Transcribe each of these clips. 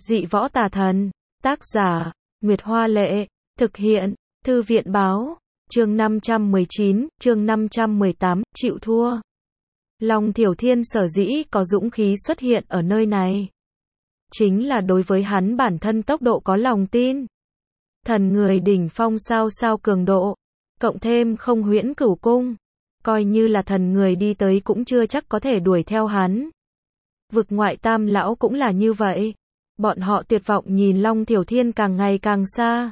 Dị võ tà thần. Tác giả, Nguyệt Hoa Lệ. Thực hiện, Thư viện Báo. Chương 519, chương 518, chịu thua. Long Thiểu Thiên sở dĩ có dũng khí xuất hiện ở nơi này. Chính là đối với hắn bản thân tốc độ có lòng tin. Thần người đỉnh phong sao cường độ. Cộng thêm không huyễn cửu cung. Coi như là thần người đi tới cũng chưa chắc có thể đuổi theo hắn. Vực ngoại tam lão cũng là như vậy. Bọn họ tuyệt vọng nhìn Long Thiểu Thiên càng ngày càng xa.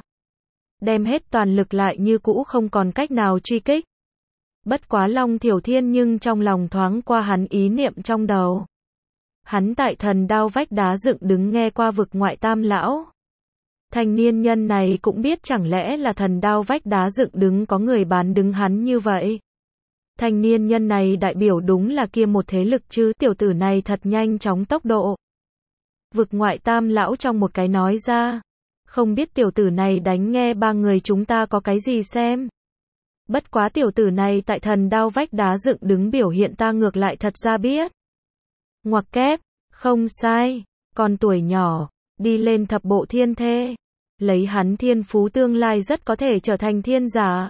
Đem hết toàn lực lại như cũ không còn cách nào truy kích. Bất quá Long Thiểu Thiên nhưng trong lòng thoáng qua hắn ý niệm trong đầu. Hắn tại thần đao vách đá dựng đứng nghe qua vực ngoại tam lão. Thanh niên nhân này cũng biết chẳng lẽ là thần đao vách đá dựng đứng có người bán đứng hắn như vậy. Thanh niên nhân này đại biểu đúng là kia một thế lực chứ, tiểu tử này thật nhanh chóng tốc độ. Vực ngoại tam lão trong một cái nói ra. Không biết tiểu tử này đánh nghe ba người chúng ta có cái gì xem. Bất quá tiểu tử này tại thần đao vách đá dựng đứng biểu hiện ta ngược lại thật ra biết. Ngoặc kép, không sai, còn tuổi nhỏ, đi lên thập bộ thiên thê. Lấy hắn thiên phú tương lai rất có thể trở thành thiên giả.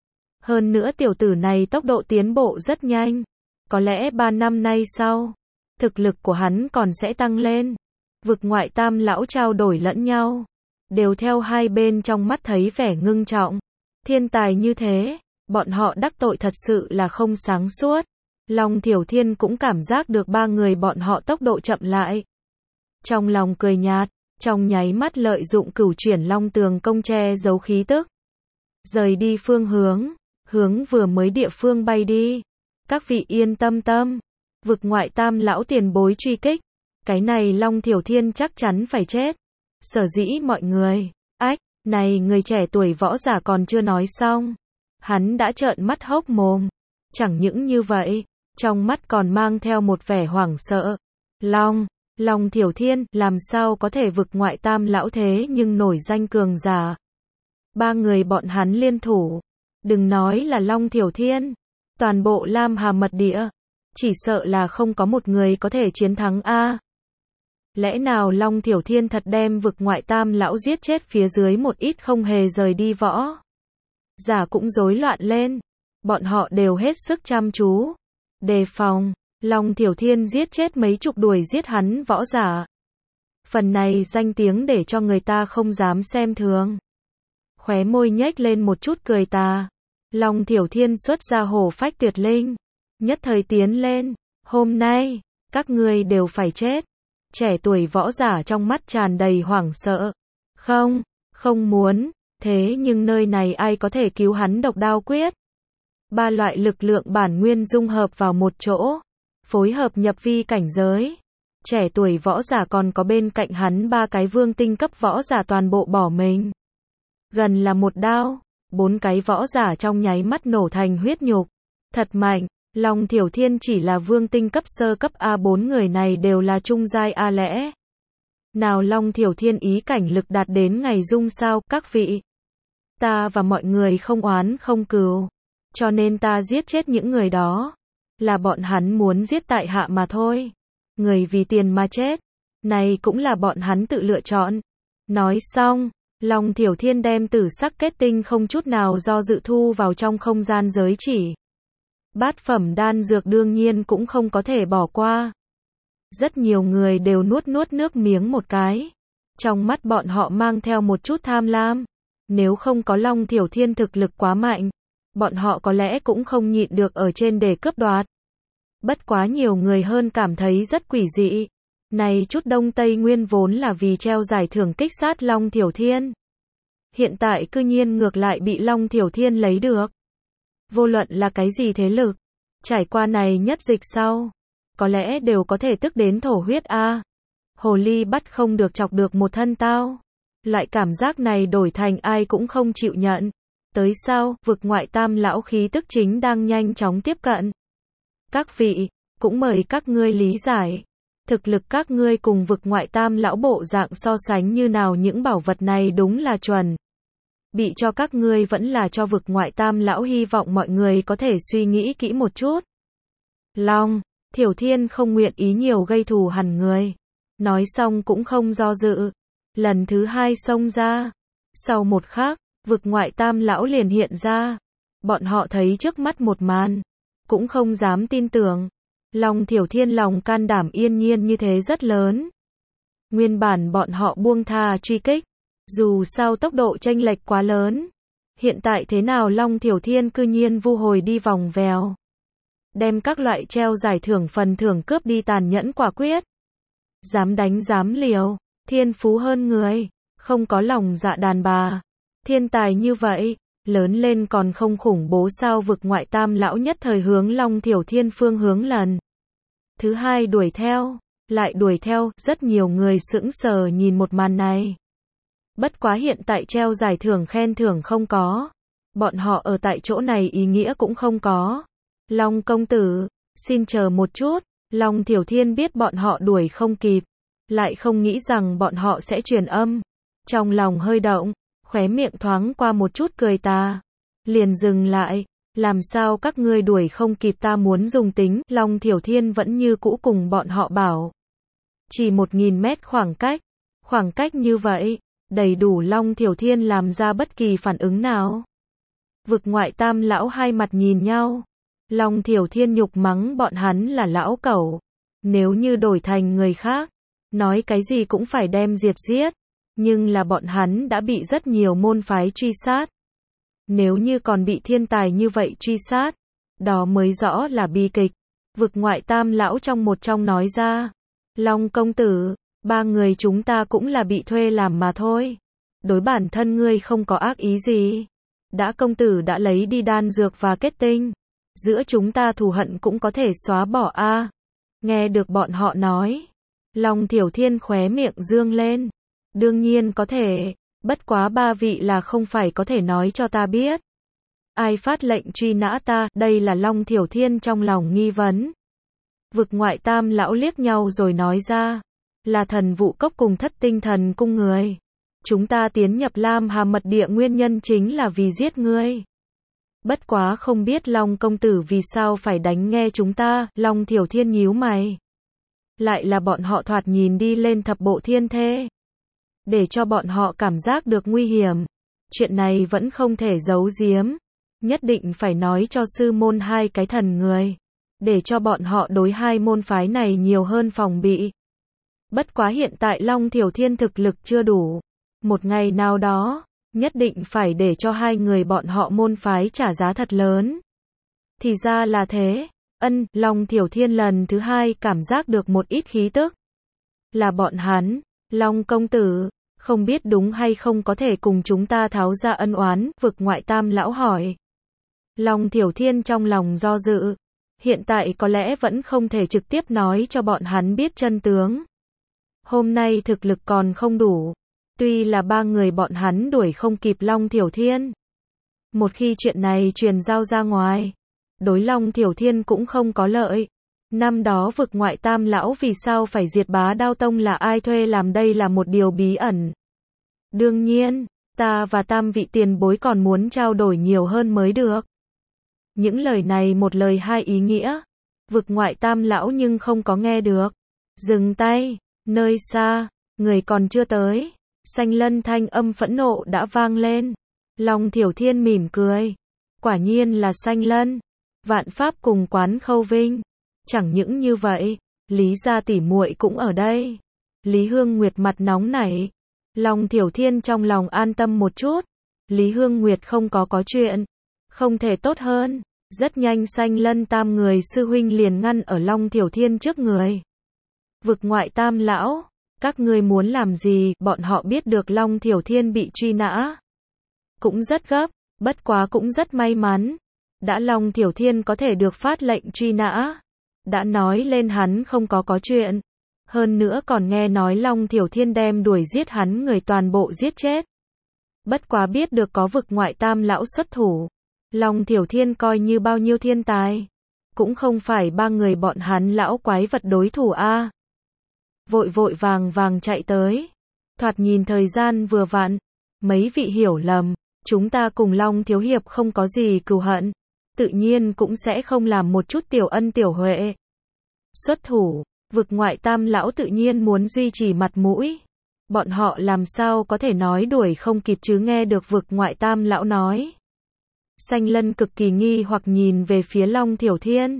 Hơn nữa tiểu tử này tốc độ tiến bộ rất nhanh. Có lẽ 3 năm nay sau, thực lực của hắn còn sẽ tăng lên. Vực ngoại tam lão trao đổi lẫn nhau. Đều theo hai bên trong mắt thấy vẻ ngưng trọng. Thiên tài như thế, bọn họ đắc tội thật sự là không sáng suốt. Long Thiểu Thiên cũng cảm giác được ba người bọn họ tốc độ chậm lại. Trong lòng cười nhạt, trong nháy mắt lợi dụng cửu chuyển long tường công che giấu khí tức. Rời đi phương hướng vừa mới địa phương bay đi. Các vị yên tâm. Vực ngoại tam lão tiền bối truy kích. Cái này Long Thiểu Thiên chắc chắn phải chết. Sở dĩ mọi người, này người trẻ tuổi võ giả còn chưa nói xong. Hắn đã trợn mắt hốc mồm. Chẳng những như vậy, trong mắt còn mang theo một vẻ hoảng sợ. Long Thiểu Thiên, làm sao có thể vực ngoại tam lão thế nhưng nổi danh cường giả. Ba người bọn hắn liên thủ. Đừng nói là Long Thiểu Thiên. Toàn bộ Lam Hà mật địa. Chỉ sợ là không có một người có thể chiến thắng a. Lẽ nào Long Thiểu Thiên thật đem vực ngoại tam lão giết chết phía dưới một ít không hề rời đi võ giả cũng rối loạn lên. Bọn họ đều hết sức chăm chú. Đề phòng. Long Thiểu Thiên giết chết mấy chục đuổi giết hắn võ giả. Phần này danh tiếng để cho người ta không dám xem thường. Khóe môi nhếch lên một chút cười tà. Long Thiểu Thiên xuất ra hổ phách tuyệt linh. Nhất thời tiến lên. Hôm nay, các ngươi đều phải chết. Trẻ tuổi võ giả trong mắt tràn đầy hoảng sợ. Không muốn. Thế nhưng nơi này ai có thể cứu hắn độc đao quyết. Ba loại lực lượng bản nguyên dung hợp vào một chỗ. Phối hợp nhập vi cảnh giới. Trẻ tuổi võ giả còn có bên cạnh hắn ba cái vương tinh cấp võ giả toàn bộ bỏ mình. Gần là một đao. 4 cái võ giả trong nháy mắt nổ thành huyết nhục. Thật mạnh. Long Thiểu Thiên chỉ là vương tinh cấp sơ cấp A, 4 người này đều là trung giai A lẽ. Nào Long Thiểu Thiên ý cảnh lực đạt đến ngày dung sao, các vị. Ta và mọi người không oán không cừu. Cho nên ta giết chết những người đó. Là bọn hắn muốn giết tại hạ mà thôi. Người vì tiền mà chết. Này cũng là bọn hắn tự lựa chọn. Nói xong, Long Thiểu Thiên đem tử sắc kết tinh không chút nào do dự thu vào trong không gian giới chỉ. Bát phẩm đan dược đương nhiên cũng không có thể bỏ qua. Rất nhiều người đều nuốt nước miếng một cái. Trong mắt bọn họ mang theo một chút tham lam. Nếu không có Long Thiểu Thiên thực lực quá mạnh, bọn họ có lẽ cũng không nhịn được ở trên để cướp đoạt. Bất quá nhiều người hơn cảm thấy rất quỷ dị. Này chút Đông Tây Nguyên vốn là vì treo giải thưởng kích sát Long Thiểu Thiên. Hiện tại cư nhiên ngược lại bị Long Thiểu Thiên lấy được. Vô luận là cái gì thế lực, trải qua này nhất dịch sau, có lẽ đều có thể tức đến thổ huyết a. Hồ ly bắt không được chọc được một thân tao. Loại cảm giác này đổi thành ai cũng không chịu nhận. Tới sau, vực ngoại tam lão khí tức chính đang nhanh chóng tiếp cận. Các vị, cũng mời các ngươi lý giải. Thực lực các ngươi cùng vực ngoại tam lão bộ dạng so sánh như nào, những bảo vật này đúng là chuẩn. Bị cho các ngươi vẫn là cho vực ngoại tam lão, hy vọng mọi người có thể suy nghĩ kỹ một chút. Long Thiểu Thiên không nguyện ý nhiều gây thù hằn người. Nói xong cũng không do dự. Lần thứ hai xông ra. Sau một khắc, vực ngoại tam lão liền hiện ra. Bọn họ thấy trước mắt một màn. Cũng không dám tin tưởng. Long Thiểu Thiên lòng can đảm yên nhiên như thế rất lớn. Nguyên bản bọn họ buông tha truy kích. Dù sao tốc độ chênh lệch quá lớn. Hiện tại thế nào Long Thiểu Thiên cư nhiên vu hồi đi vòng vèo. Đem các loại treo giải thưởng phần thưởng cướp đi tàn nhẫn quả quyết. Dám đánh dám liều. Thiên phú hơn người. Không có lòng dạ đàn bà. Thiên tài như vậy. Lớn lên còn không khủng bố sao vực ngoại tam lão nhất thời hướng Long Thiểu Thiên phương hướng lần. Thứ hai đuổi theo. Lại đuổi theo. Rất nhiều người sững sờ nhìn một màn này. Bất quá hiện tại treo giải thưởng khen thưởng không có. Bọn họ ở tại chỗ này ý nghĩa cũng không có. Long công tử, xin chờ một chút. Long Thiểu Thiên biết bọn họ đuổi không kịp. Lại không nghĩ rằng bọn họ sẽ truyền âm. Trong lòng hơi động, khóe miệng thoáng qua một chút cười tà. Liền dừng lại. Làm sao các ngươi đuổi không kịp ta muốn dùng tính. Long Thiểu Thiên vẫn như cũ cùng bọn họ bảo. Chỉ 1000 mét khoảng cách. Khoảng cách như vậy. Đầy đủ Long Thiểu Thiên làm ra bất kỳ phản ứng nào. Vực ngoại tam lão hai mặt nhìn nhau. Long Thiểu Thiên nhục mắng bọn hắn là lão cẩu. Nếu như đổi thành người khác, nói cái gì cũng phải đem diệt giết. Nhưng là bọn hắn đã bị rất nhiều môn phái truy sát. Nếu như còn bị thiên tài như vậy truy sát, đó mới rõ là bi kịch. Vực ngoại tam lão trong nói ra. Long công tử, 3 người chúng ta cũng là bị thuê làm mà thôi. Đối bản thân ngươi không có ác ý gì. Đã công tử đã lấy đi đan dược và kết tinh. Giữa chúng ta thù hận cũng có thể xóa bỏ a. Nghe được bọn họ nói. Long Thiểu Thiên khóe miệng dương lên. Đương nhiên có thể. Bất quá 3 vị là không phải có thể nói cho ta biết. Ai phát lệnh truy nã ta, đây là Long Thiểu Thiên trong lòng nghi vấn. Vực ngoại tam lão liếc nhau rồi nói ra. Là Thần Vụ Cốc cùng Thất Tinh Thần Cung người. Chúng ta tiến nhập Lam Hà Mật Địa nguyên nhân chính là vì giết ngươi. Bất quá không biết Long công tử vì sao phải đánh nghe chúng ta. Long Thiểu Thiên nhíu mày. Lại là bọn họ thoạt nhìn đi lên thập bộ thiên thê. Để cho bọn họ cảm giác được nguy hiểm. Chuyện này vẫn không thể giấu giếm. Nhất định phải nói cho sư môn 2 cái thần người. Để cho bọn họ đối 2 môn phái này nhiều hơn phòng bị. Bất quá hiện tại Long Thiểu Thiên thực lực chưa đủ. Một ngày nào đó, nhất định phải để cho 2 người bọn họ môn phái trả giá thật lớn. Thì ra là thế. Long Thiểu Thiên lần thứ 2 cảm giác được một ít khí tức. Là bọn hắn. Long công tử, không biết đúng hay không có thể cùng chúng ta tháo ra ân oán. Vực ngoại tam lão hỏi. Long Thiểu Thiên trong lòng do dự. Hiện tại có lẽ vẫn không thể trực tiếp nói cho bọn hắn biết chân tướng. Hôm nay thực lực còn không đủ. Tuy là 3 người bọn hắn đuổi không kịp Long Thiểu Thiên. Một khi chuyện này truyền giao ra ngoài, đối Long Thiểu Thiên cũng không có lợi. Năm đó vực ngoại tam lão vì sao phải diệt Bá Đao Tông là ai thuê làm đây là một điều bí ẩn. Đương nhiên, ta và tam vị tiền bối còn muốn trao đổi nhiều hơn mới được. Những lời này một lời 2 ý nghĩa. Vực ngoại tam lão nhưng không có nghe được. Dừng tay, nơi xa, người còn chưa tới. Xanh Lân thanh âm phẫn nộ đã vang lên. Long Thiểu Thiên mỉm cười. Quả nhiên là Xanh Lân. Vạn Pháp cùng Quán Khâu Vinh. Chẳng những như vậy, Lý gia tỷ muội cũng ở đây. Lý Hương Nguyệt mặt nóng nảy. Long Thiểu Thiên trong lòng an tâm một chút. Lý Hương Nguyệt không có chuyện. Không thể tốt hơn. Rất nhanh Xanh Lân tam người sư huynh liền ngăn ở Long Thiểu Thiên trước người. Vực ngoại tam lão, các ngươi muốn làm gì? Bọn họ biết được Long Thiểu Thiên bị truy nã. Cũng rất gấp, bất quá cũng rất may mắn. Đã Long Thiểu Thiên có thể được phát lệnh truy nã. Đã nói lên hắn không có chuyện. Hơn nữa còn nghe nói Long Thiểu Thiên đem đuổi giết hắn người toàn bộ giết chết. Bất quá biết được có vực ngoại tam lão xuất thủ. Long Thiểu Thiên coi như bao nhiêu thiên tài. Cũng không phải 3 người bọn hắn lão quái vật đối thủ a. Vội vàng chạy tới. Thoạt nhìn thời gian vừa vặn. Mấy vị hiểu lầm. Chúng ta cùng Long thiếu hiệp không có gì cừu hận. Tự nhiên cũng sẽ không làm một chút tiểu ân tiểu huệ. Xuất thủ. Vực ngoại tam lão tự nhiên muốn duy trì mặt mũi. Bọn họ làm sao có thể nói đuổi không kịp chứ nghe được vực ngoại tam lão nói. Sanh Lân cực kỳ nghi hoặc nhìn về phía Long Thiểu Thiên.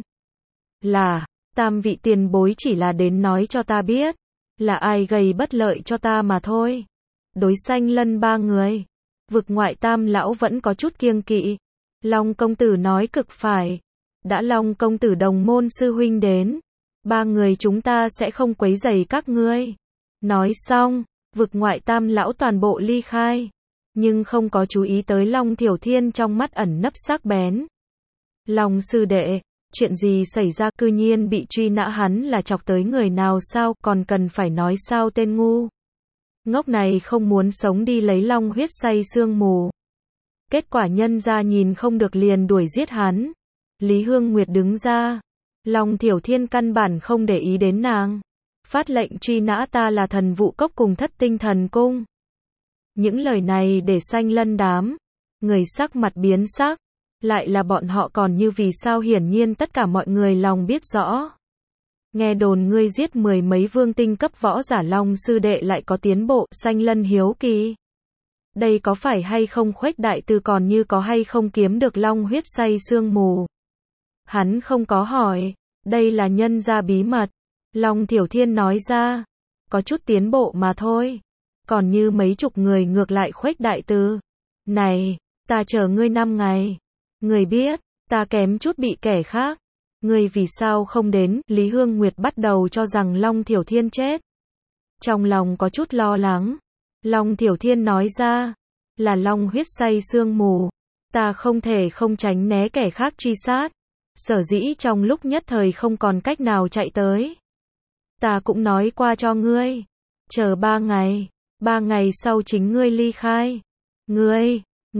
Là, tam vị tiền bối chỉ là đến nói cho ta biết, là ai gây bất lợi cho ta mà thôi. Đối Sanh Lân ba người, vực ngoại tam lão vẫn có chút kiêng kỵ. Long công tử nói cực phải. Đã Long công tử đồng môn sư huynh đến, ba người chúng ta sẽ không quấy rầy các ngươi. Nói xong, vực ngoại tam lão toàn bộ ly khai, nhưng không có chú ý tới Long Thiểu Thiên trong mắt ẩn nấp sắc bén. Long sư đệ, chuyện gì xảy ra, cư nhiên bị truy nã, hắn là chọc tới người nào sao, còn cần phải nói sao, tên ngu ngốc này không muốn sống đi lấy long huyết say sương mù. Kết quả nhân ra nhìn không được liền đuổi giết hắn. Lý Hương Nguyệt đứng ra. Long Thiểu Thiên căn bản không để ý đến nàng. Phát lệnh truy nã ta là Thần Vụ Cốc cùng Thất Tinh Thần Cung. Những lời này để Sanh Lân đám người sắc mặt biến sắc. Lại là bọn họ còn như vì sao, hiển nhiên tất cả mọi người lòng biết rõ. Nghe đồn ngươi giết 10 mấy vương tinh cấp võ giả, Long sư đệ lại có tiến bộ. Sanh Lân hiếu kỳ. Đây có phải hay không khuếch đại từ, còn như có hay không kiếm được long huyết say sương mù. Hắn không có hỏi, đây là nhân gia bí mật. Long Thiểu Thiên nói ra, có chút tiến bộ mà thôi. Còn như mấy chục người ngược lại khuếch đại từ. Này, ta chờ ngươi 5 ngày. Ngươi biết, ta kém chút bị kẻ khác. Ngươi vì sao không đến? Lý Hương Nguyệt bắt đầu cho rằng Long Thiểu Thiên chết. Trong lòng có chút lo lắng. Long Thiểu Thiên nói ra, là long huyết say sương mù. Ta không thể không tránh né kẻ khác truy sát. Sở dĩ trong lúc nhất thời không còn cách nào chạy tới. Ta cũng nói qua cho ngươi. Chờ 3 ngày. 3 ngày sau chính ngươi ly khai. Ngươi,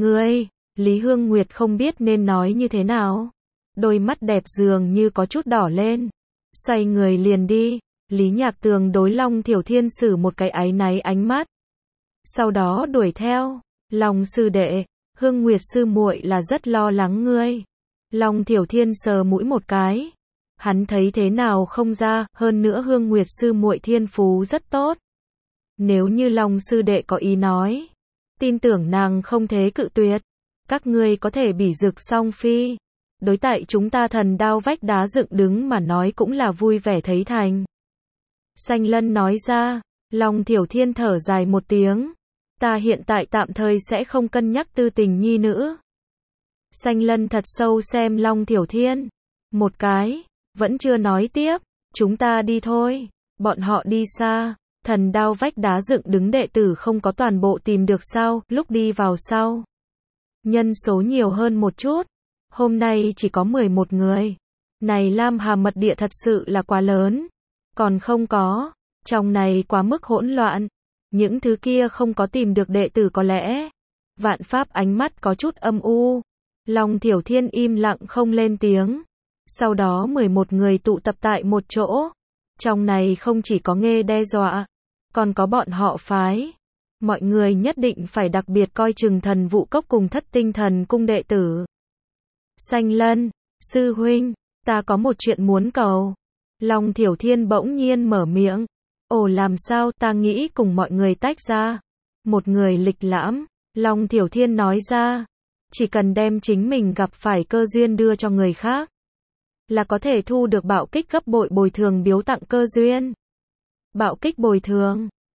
Lý Hương Nguyệt không biết nên nói như thế nào. Đôi mắt đẹp dường như có chút đỏ lên. Xoay người liền đi. Lý Nhạc Tường đối Long Thiểu Thiên sử một cái áy náy ánh mắt. Sau đó đuổi theo. Long sư đệ, Hương Nguyệt sư muội là rất lo lắng ngươi. Long Thiểu Thiên sờ mũi một cái. Hắn thấy thế nào không ra, hơn nữa Hương Nguyệt sư muội thiên phú rất tốt. Nếu như Long sư đệ có ý nói, tin tưởng nàng không thế cự tuyệt. Các ngươi có thể bỉ dực song phi. Đối tại chúng ta Thần Đao vách đá dựng đứng mà nói cũng là vui vẻ thấy thành. Sanh Lân nói ra. Long Thiểu Thiên thở dài một tiếng. Ta hiện tại tạm thời sẽ không cân nhắc tư tình nhi nữ. Sanh Lân thật sâu xem Long Thiểu Thiên. Một cái. Vẫn chưa nói tiếp. Chúng ta đi thôi. Bọn họ đi xa. Thần Đao vách đá dựng đứng đệ tử không có toàn bộ tìm được sao. Lúc đi vào sau, nhân số nhiều hơn một chút. Hôm nay chỉ có 11 người. Này Lam Hà mật địa thật sự là quá lớn. Còn không có. Trong này quá mức hỗn loạn. Những thứ kia không có tìm được đệ tử có lẽ. Vạn Pháp ánh mắt có chút âm u. Long Thiểu Thiên im lặng không lên tiếng. Sau đó 11 người tụ tập tại một chỗ. Trong này không chỉ có Nghê đe dọa, còn có bọn họ phái. Mọi người nhất định phải đặc biệt coi chừng Thần Vụ Cốc cùng Thất Tinh Thần Cung đệ tử. Sanh Lân, sư huynh, ta có một chuyện muốn cầu. Long Thiểu Thiên bỗng nhiên mở miệng. Ồ, làm sao? Ta nghĩ cùng mọi người tách ra. Một người lịch lãm. Long Thiểu Thiên nói ra. Chỉ cần đem chính mình gặp phải cơ duyên đưa cho người khác, là có thể thu được bạo kích gấp bội bồi thường biếu tặng cơ duyên. Bạo kích bồi thường.